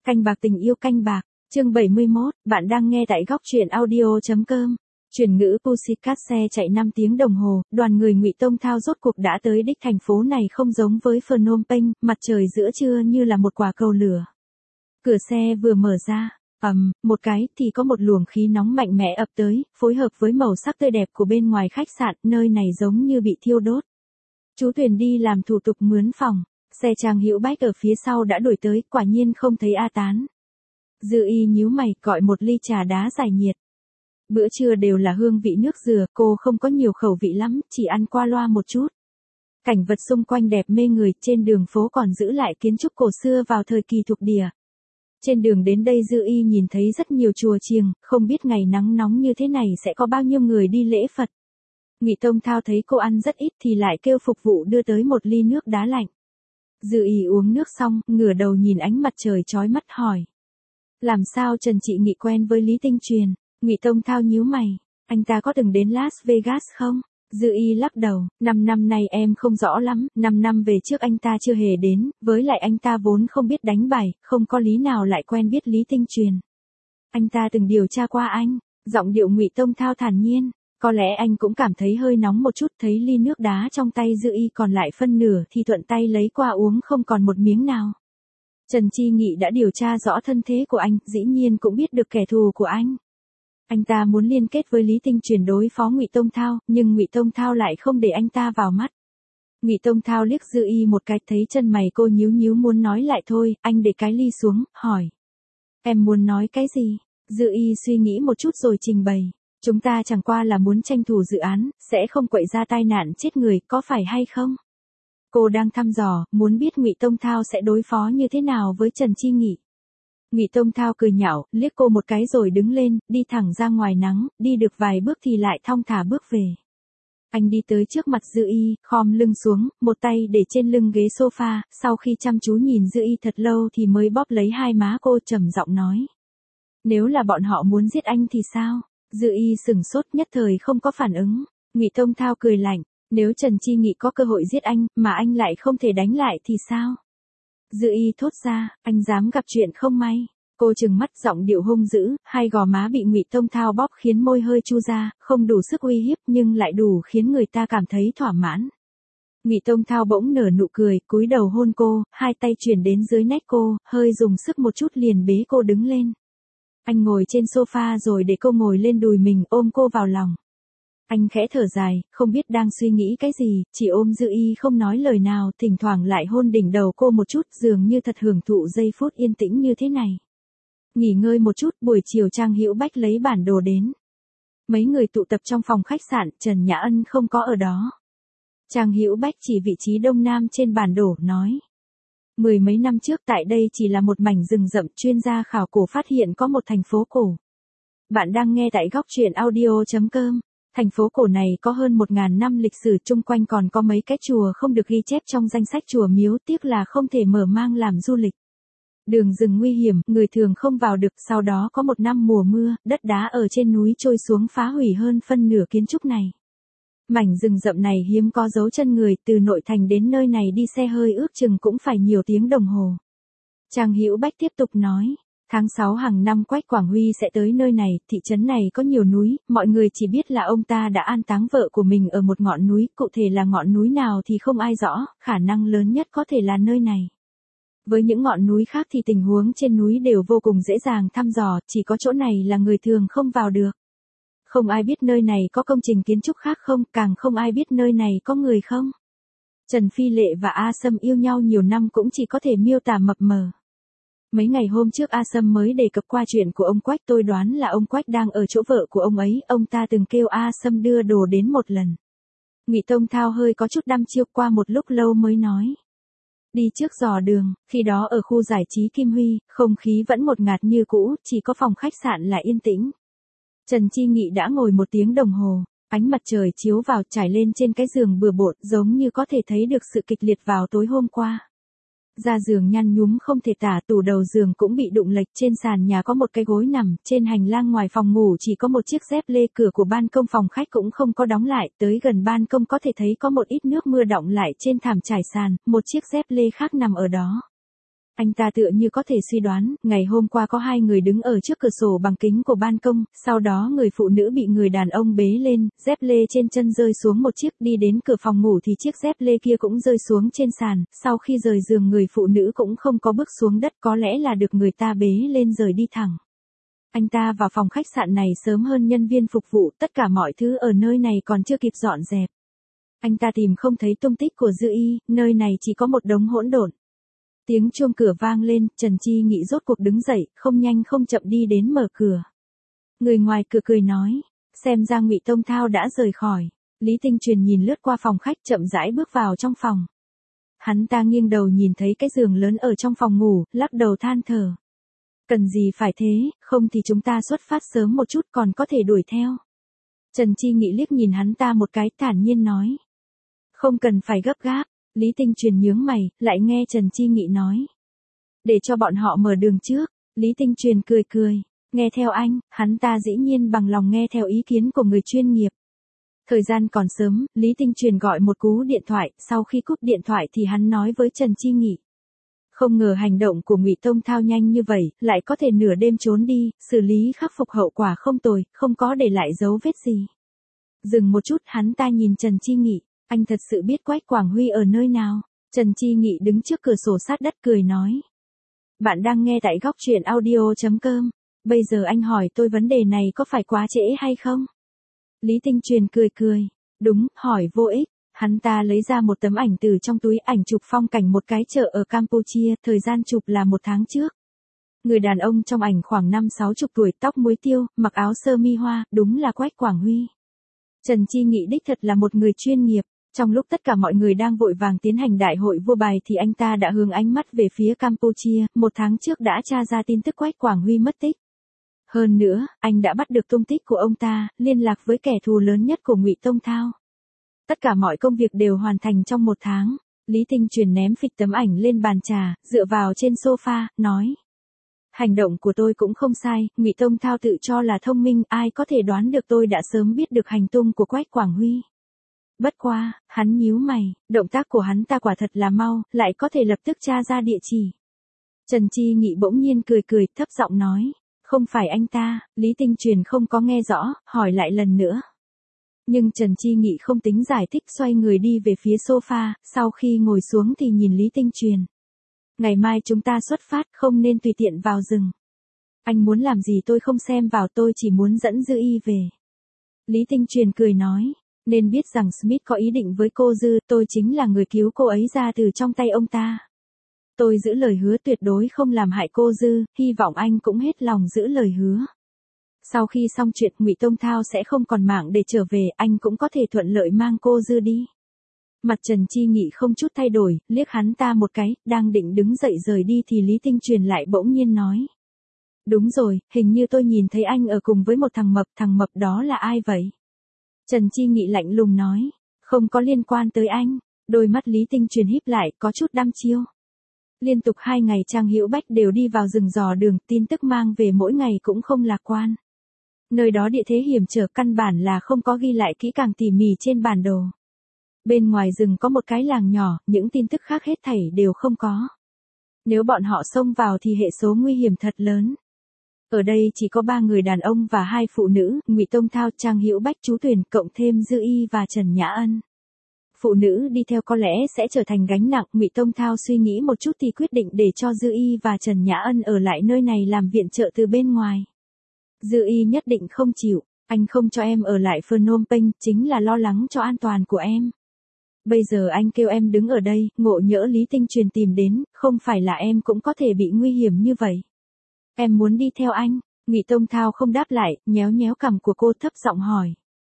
Canh bạc tình yêu canh bạc, chương 71, bạn đang nghe tại góc truyện audio.com. Chuyển ngữ Pussycat xe chạy 5 tiếng đồng hồ, đoàn người Ngụy Tông Thao rốt cuộc đã tới đích. Thành phố này không giống với Phnom Penh, mặt trời giữa trưa như là một quả cầu lửa. Cửa xe vừa mở ra, một cái thì có một luồng khí nóng mạnh mẽ ập tới, phối hợp với màu sắc tươi đẹp của bên ngoài khách sạn, nơi này giống như bị thiêu đốt. Chú Tuyền đi làm thủ tục mướn phòng, xe Trang Hữu Bách ở phía sau đã đuổi tới, quả nhiên không thấy A Tán. Dư Y nhíu mày, gọi một ly trà đá giải nhiệt. Bữa trưa đều là hương vị nước dừa, cô không có nhiều khẩu vị lắm, chỉ ăn qua loa một chút. Cảnh vật xung quanh đẹp mê người, trên đường phố còn giữ lại kiến trúc cổ xưa vào thời kỳ thuộc địa. Trên đường đến đây Dư Y nhìn thấy rất nhiều chùa chiền, không biết ngày nắng nóng như thế này sẽ có bao nhiêu người đi lễ Phật. Ngụy Tông Thao thấy cô ăn rất ít thì lại kêu phục vụ đưa tới một ly nước đá lạnh. Dư Y uống nước xong, ngửa đầu nhìn ánh mặt trời chói mắt hỏi. Làm sao Trần Trị Nghị quen với Lý Tinh Truyền? Ngụy Tông Thao nhíu mày, anh ta có từng đến Las Vegas không? Dư Y lắc đầu, 5 năm nay em không rõ lắm, 5 năm về trước anh ta chưa hề đến, với lại anh ta vốn không biết đánh bài, không có lý nào lại quen biết Lý Tinh Truyền. Anh ta từng điều tra qua anh, giọng điệu Ngụy Tông Thao thản nhiên, có lẽ anh cũng cảm thấy hơi nóng một chút, thấy ly nước đá trong tay Dư Y còn lại phân nửa thì thuận tay lấy qua uống không còn một miếng nào. Trần Chi Nghị đã điều tra rõ thân thế của anh, dĩ nhiên cũng biết được kẻ thù của anh. Anh ta muốn liên kết với Lý Tinh Truyền đối phó Ngụy Tông Thao, nhưng Ngụy Tông Thao lại không để anh ta vào mắt. Ngụy Tông Thao liếc Dư Y một cái, thấy chân mày cô nhíu nhíu muốn nói lại thôi, anh để cái ly xuống, hỏi. Em muốn nói cái gì? Dư Y suy nghĩ một chút rồi trình bày. Chúng ta chẳng qua là muốn tranh thủ dự án, sẽ không quậy ra tai nạn chết người, có phải hay không? Cô đang thăm dò, muốn biết Ngụy Tông Thao sẽ đối phó như thế nào với Trần Chi Nghị. Ngụy Tông Thao cười nhạo, liếc cô một cái rồi đứng lên, đi thẳng ra ngoài nắng, đi được vài bước thì lại thong thả bước về. Anh đi tới trước mặt Dư Y, khom lưng xuống, một tay để trên lưng ghế sofa, sau khi chăm chú nhìn Dư Y thật lâu thì mới bóp lấy hai má cô trầm giọng nói. Nếu là bọn họ muốn giết anh thì sao? Dư Y sửng sốt nhất thời không có phản ứng. Ngụy Tông Thao cười lạnh, nếu Trần Chi Nghị có cơ hội giết anh, mà anh lại không thể đánh lại thì sao? Dư Y thốt ra, anh dám gặp chuyện không may. Cô trừng mắt giọng điệu hung dữ, hai gò má bị Ngụy Tông Thao bóp khiến môi hơi chu ra, không đủ sức uy hiếp nhưng lại đủ khiến người ta cảm thấy thỏa mãn. Ngụy Tông Thao bỗng nở nụ cười, cúi đầu hôn cô, hai tay chuyển đến dưới nách cô, hơi dùng sức một chút liền bế cô đứng lên. Anh ngồi trên sofa rồi để cô ngồi lên đùi mình, ôm cô vào lòng. Anh khẽ thở dài, không biết đang suy nghĩ cái gì, chỉ ôm Dư Y không nói lời nào, thỉnh thoảng lại hôn đỉnh đầu cô một chút, dường như thật hưởng thụ giây phút yên tĩnh như thế này. Nghỉ ngơi một chút, buổi chiều Trang Hữu Bách lấy bản đồ đến. Mấy người tụ tập trong phòng khách sạn, Trần Nhã Ân không có ở đó. Trang Hữu Bách chỉ vị trí đông nam trên bản đồ, nói. 10 mấy năm trước tại đây chỉ là một mảnh rừng rậm, chuyên gia khảo cổ phát hiện có một thành phố cổ. Bạn đang nghe tại góc truyện audio.com. Thành phố cổ này có hơn 1.000 năm lịch sử, chung quanh còn có mấy cái chùa không được ghi chép trong danh sách chùa miếu, tiếc là không thể mở mang làm du lịch. Đường rừng nguy hiểm, người thường không vào được, sau đó có một năm mùa mưa, đất đá ở trên núi trôi xuống phá hủy hơn phân nửa kiến trúc này. Mảnh rừng rậm này hiếm có dấu chân người, từ nội thành đến nơi này đi xe hơi ước chừng cũng phải nhiều tiếng đồng hồ. Trang Hữu Bách tiếp tục nói. Tháng 6 hàng năm Quách Quảng Huy sẽ tới nơi này, thị trấn này có nhiều núi, mọi người chỉ biết là ông ta đã an táng vợ của mình ở một ngọn núi, cụ thể là ngọn núi nào thì không ai rõ, khả năng lớn nhất có thể là nơi này. Với những ngọn núi khác thì tình huống trên núi đều vô cùng dễ dàng thăm dò, chỉ có chỗ này là người thường không vào được. Không ai biết nơi này có công trình kiến trúc khác không, càng không ai biết nơi này có người không. Trần Phi Lệ và A Sâm yêu nhau nhiều năm cũng chỉ có thể miêu tả mập mờ. Mấy ngày hôm trước A Sâm mới đề cập qua chuyện của ông Quách, tôi đoán là ông Quách đang ở chỗ vợ của ông ấy, ông ta từng kêu A Sâm đưa đồ đến một lần. Ngụy Tông Thao hơi có chút đăm chiêu, qua một lúc lâu mới nói. Đi trước dò đường, khi đó ở khu giải trí Kim Huy, không khí vẫn ngột ngạt như cũ, chỉ có phòng khách sạn là yên tĩnh. Trần Chi Nghị đã ngồi 1 tiếng đồng hồ, ánh mặt trời chiếu vào, trải lên trên cái giường bừa bộn, giống như có thể thấy được sự kịch liệt vào tối hôm qua. Ra giường nhăn nhúm không thể tả, tủ đầu giường cũng bị đụng lệch, trên sàn nhà có một cái gối nằm, trên hành lang ngoài phòng ngủ chỉ có một chiếc dép lê, cửa của ban công phòng khách cũng không có đóng lại, tới gần ban công có thể thấy có một ít nước mưa đọng lại trên thảm trải sàn, một chiếc dép lê khác nằm ở đó. Anh ta tựa như có thể suy đoán, ngày hôm qua có hai người đứng ở trước cửa sổ bằng kính của ban công, sau đó người phụ nữ bị người đàn ông bế lên, dép lê trên chân rơi xuống một chiếc, đi đến cửa phòng ngủ thì chiếc dép lê kia cũng rơi xuống trên sàn, sau khi rời giường người phụ nữ cũng không có bước xuống đất, có lẽ là được người ta bế lên rời đi thẳng. Anh ta vào phòng khách sạn này sớm hơn nhân viên phục vụ, tất cả mọi thứ ở nơi này còn chưa kịp dọn dẹp. Anh ta tìm không thấy tung tích của Dư Y, nơi này chỉ có một đống hỗn độn. Tiếng chuông cửa vang lên, Trần Chi Nghị rốt cuộc đứng dậy, không nhanh không chậm đi đến mở cửa. Người ngoài cửa cười nói, xem ra Ngụy Tông Thao đã rời khỏi. Lý Tinh Truyền nhìn lướt qua phòng khách chậm rãi bước vào trong phòng. Hắn ta nghiêng đầu nhìn thấy cái giường lớn ở trong phòng ngủ, lắc đầu than thở. Cần gì phải thế, không thì chúng ta xuất phát sớm một chút còn có thể đuổi theo. Trần Chi Nghị liếc nhìn hắn ta một cái thản nhiên nói. Không cần phải gấp gáp. Lý Tinh Truyền nhướng mày, lại nghe Trần Chi Nghị nói. Để cho bọn họ mở đường trước. Lý Tinh Truyền cười cười. Nghe theo anh, hắn ta dĩ nhiên bằng lòng nghe theo ý kiến của người chuyên nghiệp. Thời gian còn sớm, Lý Tinh Truyền gọi một cú điện thoại, sau khi cúp điện thoại thì hắn nói với Trần Chi Nghị. Không ngờ hành động của Ngụy Tông Thao nhanh như vậy, lại có thể nửa đêm trốn đi, xử lý khắc phục hậu quả không tồi, không có để lại dấu vết gì. Dừng một chút, hắn ta nhìn Trần Chi Nghị. Anh thật sự biết Quách Quảng Huy ở nơi nào? Trần Chi Nghị đứng trước cửa sổ sát đất cười nói. Bạn đang nghe tại góc truyện audio.com. Bây giờ anh hỏi tôi vấn đề này có phải quá trễ hay không? Lý Tinh Truyền cười cười. Đúng, hỏi vô ích. Hắn ta lấy ra một tấm ảnh từ trong túi, ảnh chụp phong cảnh một cái chợ ở Campuchia, thời gian chụp là 1 tháng trước. Người đàn ông trong ảnh khoảng 50-60 tuổi, tóc muối tiêu, mặc áo sơ mi hoa, đúng là Quách Quảng Huy. Trần Chi Nghị đích thật là một người chuyên nghiệp. Trong lúc tất cả mọi người đang vội vàng tiến hành đại hội vua bài thì anh ta đã hướng ánh mắt về phía Campuchia, 1 tháng trước đã tra ra tin tức Quách Quảng Huy mất tích. Hơn nữa, anh đã bắt được tung tích của ông ta, liên lạc với kẻ thù lớn nhất của Ngụy Tông Thao. Tất cả mọi công việc đều hoàn thành trong 1 tháng. Lý Tinh Truyền ném phịch tấm ảnh lên bàn trà, dựa vào trên sofa, nói. Hành động của tôi cũng không sai, Ngụy Tông Thao tự cho là thông minh, ai có thể đoán được tôi đã sớm biết được hành tung của Quách Quảng Huy. Bất quá, hắn nhíu mày, động tác của hắn ta quả thật là mau, lại có thể lập tức tra ra địa chỉ. Trần Chi Nghị bỗng nhiên cười cười, thấp giọng nói, không phải anh ta. Lý Tinh Truyền không có nghe rõ, hỏi lại lần nữa. Nhưng Trần Chi Nghị không tính giải thích, xoay người đi về phía sofa, sau khi ngồi xuống thì nhìn Lý Tinh Truyền. Ngày mai chúng ta xuất phát, không nên tùy tiện vào rừng. Anh muốn làm gì tôi không xem vào, tôi chỉ muốn dẫn Dư Y về. Lý Tinh Truyền cười nói. Nên biết rằng Smith có ý định với cô Dư, tôi chính là người cứu cô ấy ra từ trong tay ông ta. Tôi giữ lời hứa tuyệt đối không làm hại cô Dư, hy vọng anh cũng hết lòng giữ lời hứa. Sau khi xong chuyện, Ngụy Tông Thao sẽ không còn mạng để trở về, anh cũng có thể thuận lợi mang cô Dư đi. Mặt Trần Chi Nghị không chút thay đổi, liếc hắn ta một cái, đang định đứng dậy rời đi thì Lý Tinh Truyền lại bỗng nhiên nói. Đúng rồi, hình như tôi nhìn thấy anh ở cùng với một thằng mập đó là ai vậy? Trần Chi Nghị lạnh lùng nói, không có liên quan tới anh. Đôi mắt Lý Tinh Truyền híp lại, có chút đăm chiêu. Liên tục 2 ngày Trang Hữu Bách đều đi vào rừng dò đường, tin tức mang về mỗi ngày cũng không lạc quan. Nơi đó địa thế hiểm trở, căn bản là không có ghi lại kỹ càng tỉ mỉ trên bản đồ. Bên ngoài rừng có một cái làng nhỏ, những tin tức khác hết thảy đều không có. Nếu bọn họ xông vào thì hệ số nguy hiểm thật lớn. Ở đây chỉ có 3 người đàn ông và 2 phụ nữ, Ngụy Tông Thao, Trang Hữu Bách, Chú Tuyền, cộng thêm Dư Y và Trần Nhã Ân. Phụ nữ đi theo có lẽ sẽ trở thành gánh nặng, Ngụy Tông Thao suy nghĩ một chút thì quyết định để cho Dư Y và Trần Nhã Ân ở lại nơi này làm viện trợ từ bên ngoài. Dư Y nhất định không chịu, anh không cho em ở lại Phnom Penh, chính là lo lắng cho an toàn của em. Bây giờ anh kêu em đứng ở đây, ngộ nhỡ Lý Tinh Truyền tìm đến, không phải là em cũng có thể bị nguy hiểm như vậy. Em muốn đi theo anh. Ngụy Tông Thao không đáp lại, nhéo nhéo cằm của cô, thấp giọng hỏi.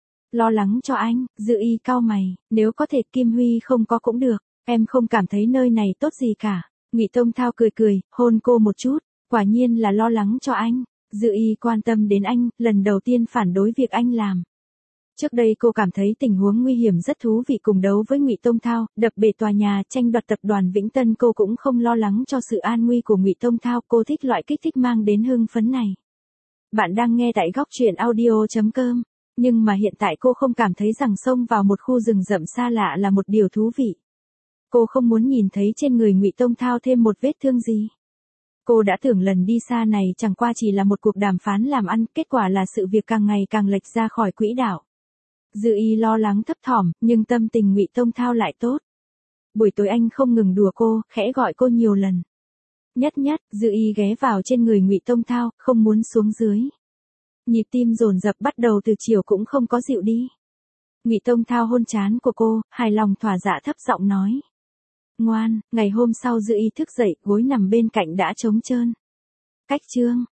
Lo lắng cho anh. Dư Y cau mày, nếu có thể Kim Huy không có cũng được, em không cảm thấy nơi này tốt gì cả. Ngụy Tông Thao cười cười, hôn cô một chút, quả nhiên là lo lắng cho anh. Dư Y quan tâm đến anh, lần đầu tiên phản đối việc anh làm. Trước đây cô cảm thấy tình huống nguy hiểm rất thú vị, cùng đấu với Ngụy Tông Thao, đập bể tòa nhà, tranh đoạt tập đoàn Vĩnh Tân, cô cũng không lo lắng cho sự an nguy của Ngụy Tông Thao, cô thích loại kích thích mang đến hưng phấn này. Bạn đang nghe tại góc truyện audio.com, nhưng mà hiện tại cô không cảm thấy rằng xông vào một khu rừng rậm xa lạ là một điều thú vị. Cô không muốn nhìn thấy trên người Ngụy Tông Thao thêm một vết thương gì. Cô đã tưởng lần đi xa này chẳng qua chỉ là một cuộc đàm phán làm ăn, kết quả là sự việc càng ngày càng lệch ra khỏi quỹ đạo. Dư Y lo lắng thấp thỏm, nhưng tâm tình Ngụy Tông Thao lại tốt. Buổi tối anh không ngừng đùa cô, khẽ gọi cô nhiều lần. Nhất nhất, Dư Y ghé vào trên người Ngụy Tông Thao, không muốn xuống dưới. Nhịp tim dồn dập bắt đầu từ chiều cũng không có dịu đi. Ngụy Tông Thao hôn trán của cô, hài lòng thỏa dạ thấp giọng nói. Ngoan, ngày hôm sau Dư Y thức dậy, gối nằm bên cạnh đã trống trơn. Cách chương